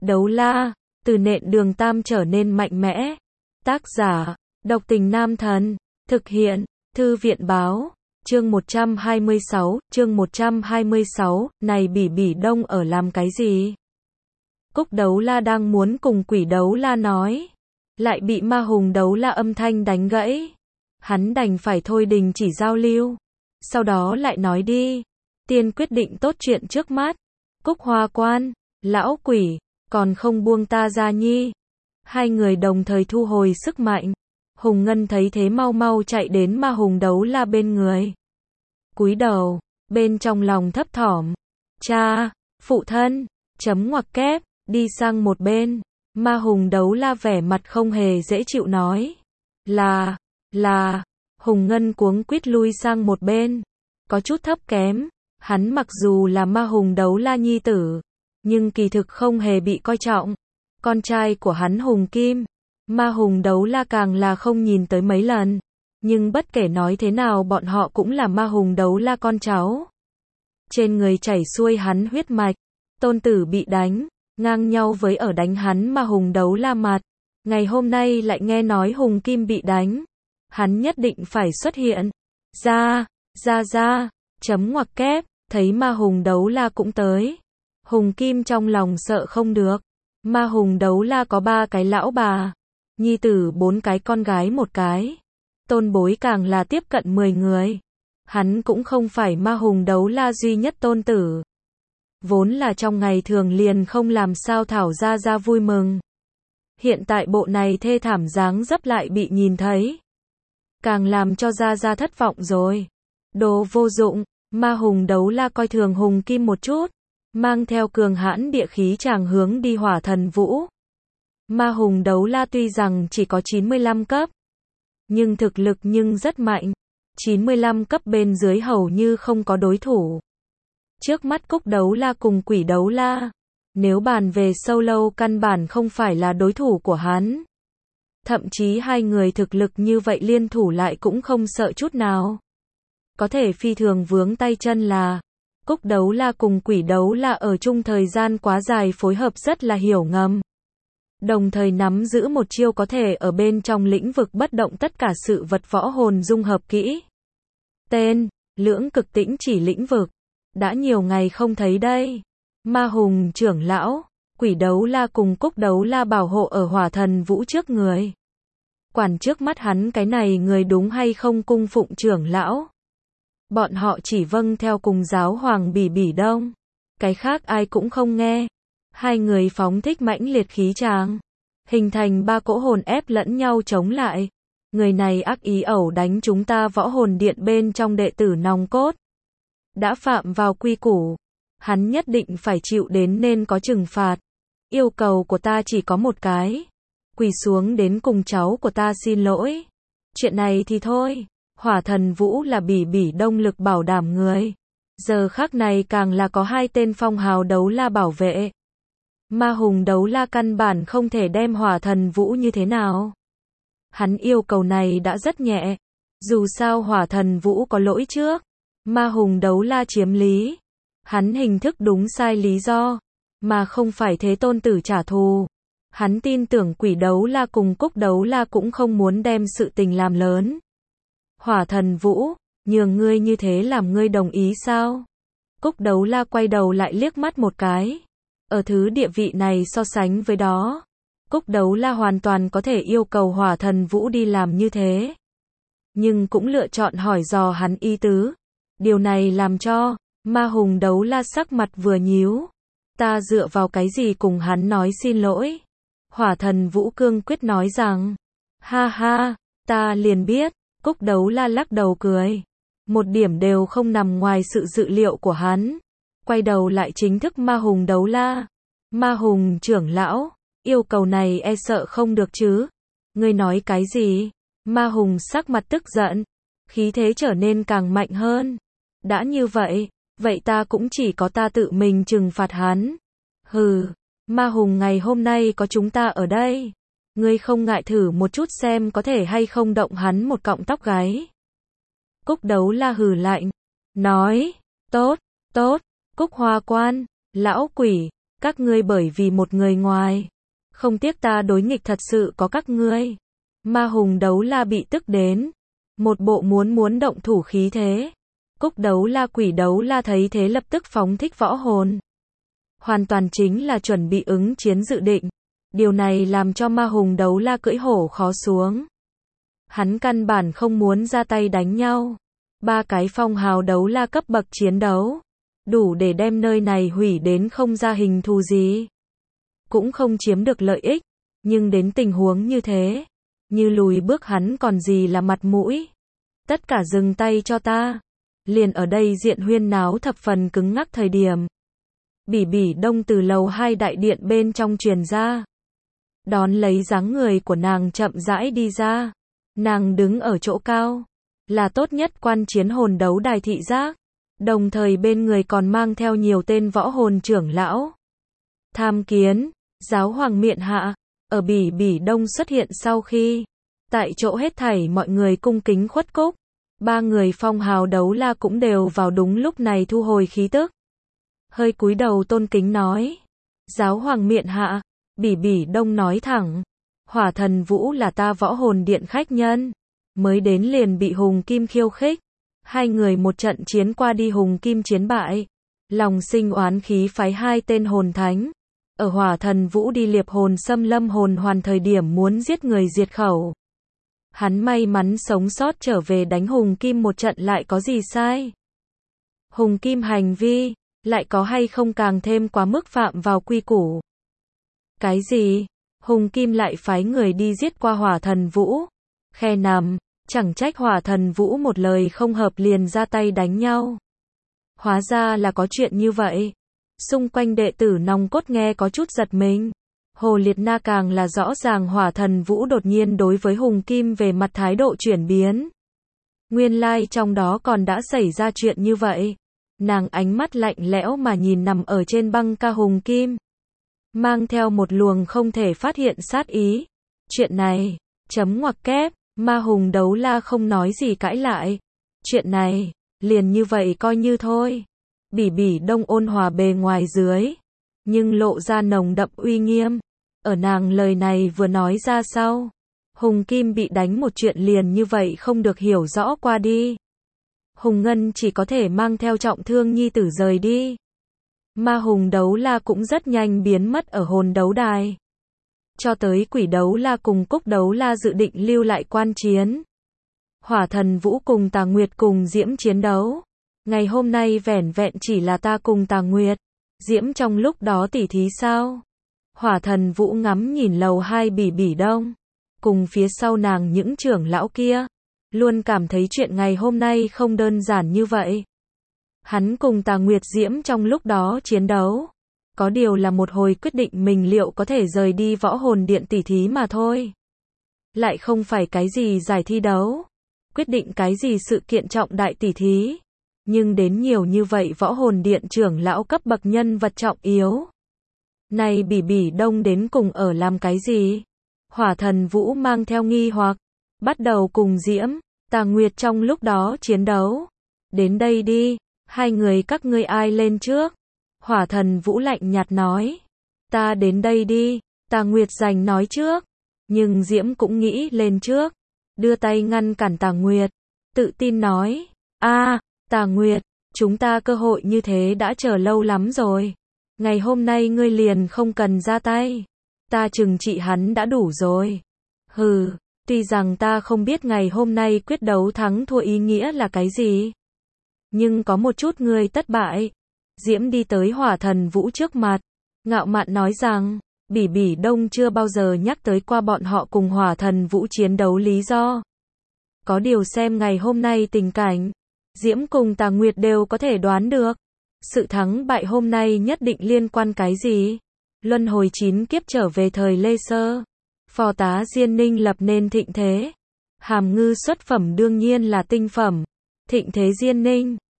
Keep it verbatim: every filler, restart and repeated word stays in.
Đấu la, từ nện đường tam trở nên mạnh mẽ. Tác giả, độc tình nam thần. Thực hiện, thư viện báo. Chương một trăm hai mươi sáu, chương một trăm hai mươi sáu, này Bỉ Bỉ Đông ở làm cái gì? Cúc Đấu La đang muốn cùng Quỷ Đấu La nói, lại bị Ma Hùng Đấu La âm thanh đánh gãy. Hắn đành phải thôi đình chỉ giao lưu. Sau đó lại nói đi. Tiên quyết định tốt chuyện trước mắt. Cúc Hoa Quan, lão quỷ, còn không buông ta ra nhi. Hai người đồng thời thu hồi sức mạnh. Hùng Ngân thấy thế mau mau chạy đến Ma Hùng Đấu La bên người. Cúi đầu, bên trong lòng thấp thỏm. Cha, phụ thân, chấm ngoặc kép, đi sang một bên. Ma Hùng Đấu La vẻ mặt không hề dễ chịu nói. Là, là, Hùng Ngân cuống quýt lui sang một bên. Có chút thấp kém, hắn mặc dù là Ma Hùng Đấu La nhi tử, nhưng kỳ thực không hề bị coi trọng. Con trai của hắn Hùng Kim, Ma Hùng Đấu La càng là không nhìn tới mấy lần. Nhưng bất kể nói thế nào bọn họ cũng là Ma Hùng Đấu La con cháu. Trên người chảy xuôi hắn huyết mạch, tôn tử bị đánh, ngang nhau với ở đánh hắn Ma Hùng Đấu La mặt. Ngày hôm nay lại nghe nói Hùng Kim bị đánh. Hắn nhất định phải xuất hiện. Ra, ra ra, chấm ngoặc kép, thấy Ma Hùng Đấu La cũng tới. Hùng Kim trong lòng sợ không được. Ma Hùng Đấu La có ba cái lão bà, nhi tử bốn cái con gái một cái. Tôn bối càng là tiếp cận mười người. Hắn cũng không phải Ma Hùng Đấu La duy nhất tôn tử. Vốn là trong ngày thường liền không làm sao thảo ra ra vui mừng. Hiện tại bộ này thê thảm dáng dấp lại bị nhìn thấy. Càng làm cho ra ra thất vọng rồi. Đồ vô dụng, Ma Hùng Đấu La coi thường Hùng Kim một chút. Mang theo cường hãn địa khí chàng hướng đi Hỏa Thần Vũ. Ma Hùng Đấu La tuy rằng chỉ có chín mươi lăm cấp, nhưng thực lực nhưng rất mạnh. chín mươi lăm cấp bên dưới hầu như không có đối thủ. Trước mắt Cúc Đấu La cùng Quỷ Đấu La, nếu bàn về solo căn bản không phải là đối thủ của hắn. Thậm chí hai người thực lực như vậy liên thủ lại cũng không sợ chút nào. Có thể phi thường vướng tay chân là Cúc Đấu La cùng Quỷ Đấu La ở chung thời gian quá dài phối hợp rất là hiểu ngầm. Đồng thời nắm giữ một chiêu có thể ở bên trong lĩnh vực bất động tất cả sự vật võ hồn dung hợp kỹ. Tên, lưỡng cực tĩnh chỉ lĩnh vực. Đã nhiều ngày không thấy đây. Ma Hùng trưởng lão, Quỷ Đấu La cùng Cúc Đấu La bảo hộ ở Hỏa Thần Vũ trước người. Quản trước mắt hắn cái này người đúng hay không cung phụng trưởng lão. Bọn họ chỉ vâng theo cùng giáo hoàng Bỉ Bỉ Đông. Cái khác ai cũng không nghe. Hai người phóng thích mãnh liệt khí tràng, hình thành ba cỗ hồn ép lẫn nhau chống lại. Người này ác ý ẩu đánh chúng ta võ hồn điện bên trong đệ tử nòng cốt. Đã phạm vào quy củ, hắn nhất định phải chịu đến nên có trừng phạt. Yêu cầu của ta chỉ có một cái. Quỳ xuống đến cùng cháu của ta xin lỗi. Chuyện này thì thôi. Hỏa Thần Vũ là Bỉ Bỉ Đông lực bảo đảm người. Giờ khắc này càng là có hai tên phong hào đấu la bảo vệ. Ma Hùng Đấu La căn bản không thể đem Hỏa Thần Vũ như thế nào. Hắn yêu cầu này đã rất nhẹ. Dù sao Hỏa Thần Vũ có lỗi trước. Ma Hùng Đấu La chiếm lý. Hắn hình thức đúng sai lý do. Mà không phải thế tôn tử trả thù. Hắn tin tưởng Quỷ Đấu La cùng Cúc Đấu La cũng không muốn đem sự tình làm lớn. Hỏa Thần Vũ, nhường ngươi như thế làm ngươi đồng ý sao? Cúc Đấu La quay đầu lại liếc mắt một cái. Ở thứ địa vị này so sánh với đó, Cúc Đấu La hoàn toàn có thể yêu cầu Hỏa Thần Vũ đi làm như thế. Nhưng cũng lựa chọn hỏi dò hắn ý tứ. Điều này làm cho Ma Hùng Đấu La sắc mặt vừa nhíu. Ta dựa vào cái gì cùng hắn nói xin lỗi? Hỏa Thần Vũ cương quyết nói rằng, ha ha, ta liền biết. Cúc Đấu La lắc đầu cười. Một điểm đều không nằm ngoài sự dự liệu của hắn. Quay đầu lại chính thức Ma Hùng Đấu La. Ma Hùng trưởng lão, yêu cầu này e sợ không được chứ. Ngươi nói cái gì? Ma Hùng sắc mặt tức giận. Khí thế trở nên càng mạnh hơn. Đã như vậy, vậy ta cũng chỉ có ta tự mình trừng phạt hắn. Hừ, Ma Hùng ngày hôm nay có chúng ta ở đây. Ngươi không ngại thử một chút xem có thể hay không động hắn một cọng tóc gáy. Cúc Đấu La hừ lạnh. Nói, tốt, tốt, Cúc Hoa Quan, lão quỷ, Các ngươi bởi vì một người ngoài, không tiếc ta đối nghịch thật sự có các ngươi. Ma Hùng Đấu La bị tức đến, một bộ muốn muốn động thủ khí thế. Cúc Đấu La Quỷ Đấu La thấy thế lập tức phóng thích võ hồn. Hoàn toàn chính là chuẩn bị ứng chiến dự định. Điều này làm cho Ma Hùng Đấu La cưỡi hổ khó xuống. Hắn căn bản không muốn ra tay đánh nhau. Ba cái phong hào đấu la cấp bậc chiến đấu, đủ để đem nơi này hủy đến không ra hình thù gì. Cũng không chiếm được lợi ích, nhưng đến tình huống như thế, như lùi bước hắn còn gì là mặt mũi. Tất cả dừng tay cho ta. Liền ở đây diện huyên náo thập phần cứng ngắc thời điểm. Bỉ Bỉ Đông từ lầu hai đại điện bên trong truyền ra. Đón lấy dáng người của nàng chậm rãi đi ra. Nàng đứng ở chỗ cao, là tốt nhất quan chiến hồn đấu đài thị giác. Đồng thời bên người còn mang theo nhiều tên võ hồn trưởng lão. Tham kiến, giáo hoàng miện hạ, ở Bỉ Bỉ Đông xuất hiện sau khi, tại chỗ hết thảy mọi người cung kính khuất cúc. Ba người phong hào đấu la cũng đều vào đúng lúc này thu hồi khí tức. Hơi cúi đầu tôn kính nói. Giáo hoàng miện hạ, Bỉ Bỉ Đông nói thẳng. Hỏa Thần Vũ là ta võ hồn điện khách nhân. Mới đến liền bị Hùng Kim khiêu khích. Hai người một trận chiến qua đi Hùng Kim chiến bại. Lòng sinh oán khí phái hai tên hồn thánh. Ở Hỏa Thần Vũ đi liệp hồn xâm lâm hồn hoàn thời điểm muốn giết người diệt khẩu. Hắn may mắn sống sót trở về đánh Hùng Kim một trận lại có gì sai. Hùng Kim hành vi, lại có hay không càng thêm quá mức phạm vào quy củ. Cái gì? Hùng Kim lại phái người đi giết qua Hỏa Thần Vũ. Khe nằm, chẳng trách Hỏa Thần Vũ một lời không hợp liền ra tay đánh nhau. Hóa ra là có chuyện như vậy. Xung quanh đệ tử nòng cốt nghe có chút giật mình. Hồ Liệt Na càng là rõ ràng Hỏa Thần Vũ đột nhiên đối với Hùng Kim về mặt thái độ chuyển biến. Nguyên lai trong đó còn đã xảy ra chuyện như vậy. Nàng ánh mắt lạnh lẽo mà nhìn nằm ở trên băng ca Hùng Kim. Mang theo một luồng không thể phát hiện sát ý. Chuyện này, chấm ngoặc kép, Ma Hùng Đấu La không nói gì cãi lại. Chuyện này, liền như vậy coi như thôi. Bỉ Bỉ Đông ôn hòa bề ngoài dưới, nhưng lộ ra nồng đậm uy nghiêm. Ở nàng lời này vừa nói ra sau, Hùng Kim bị đánh một chuyện liền như vậy không được hiểu rõ qua đi. Hùng Ngân chỉ có thể mang theo trọng thương nhi tử rời đi. Ma Hùng Đấu La cũng rất nhanh biến mất ở hồn đấu đài. Cho tới Quỷ Đấu La cùng Cúc Đấu La dự định lưu lại quan chiến. Hỏa Thần Vũ cùng Tà Nguyệt cùng Diễm chiến đấu. Ngày hôm nay vẻn vẹn chỉ là ta cùng Tà Nguyệt. Diễm trong lúc đó tỉ thí sao? Hỏa Thần Vũ ngắm nhìn lầu hai Bỉ Bỉ Đông. Cùng phía sau nàng những trưởng lão kia. Luôn cảm thấy chuyện ngày hôm nay không đơn giản như vậy. Hắn cùng Tà Nguyệt Diễm trong lúc đó chiến đấu. Có điều là một hồi quyết định mình liệu có thể rời đi võ hồn điện tỉ thí mà thôi. Lại không phải cái gì giải thi đấu. Quyết định cái gì sự kiện trọng đại tỉ thí. Nhưng đến nhiều như vậy võ hồn điện trưởng lão cấp bậc nhân vật trọng yếu. Này Bỉ Bỉ Đông đến cùng ở làm cái gì? Hỏa Thần Vũ mang theo nghi hoặc. Bắt đầu cùng Diễm, Tà Nguyệt trong lúc đó chiến đấu. Đến đây đi, hai người các ngươi ai lên trước? Hỏa Thần Vũ lạnh nhạt nói. Ta đến đây đi, Tà Nguyệt giành nói trước. Nhưng Diễm cũng nghĩ lên trước. Đưa tay ngăn cản Tà Nguyệt. Tự tin nói. a Tà Nguyệt, chúng ta cơ hội như thế đã chờ lâu lắm rồi. Ngày hôm nay ngươi liền không cần ra tay. Ta trừng trị hắn đã đủ rồi. Hừ, tuy rằng ta không biết ngày hôm nay quyết đấu thắng thua ý nghĩa là cái gì. Nhưng có một chút ngươi tất bại. Diễm đi tới Hỏa Thần Vũ trước mặt. Ngạo mạn nói rằng, Bỉ Bỉ Đông chưa bao giờ nhắc tới qua bọn họ cùng Hỏa Thần Vũ chiến đấu lý do. Có điều xem ngày hôm nay tình cảnh, Diễm cùng Tà Nguyệt đều có thể đoán được. Sự thắng bại hôm nay nhất định liên quan cái gì? Luân hồi chín kiếp trở về thời Lê Sơ. Phò tá Diên Ninh lập nên thịnh thế. Hàm ngư xuất phẩm đương nhiên là tinh phẩm. Thịnh thế Diên Ninh.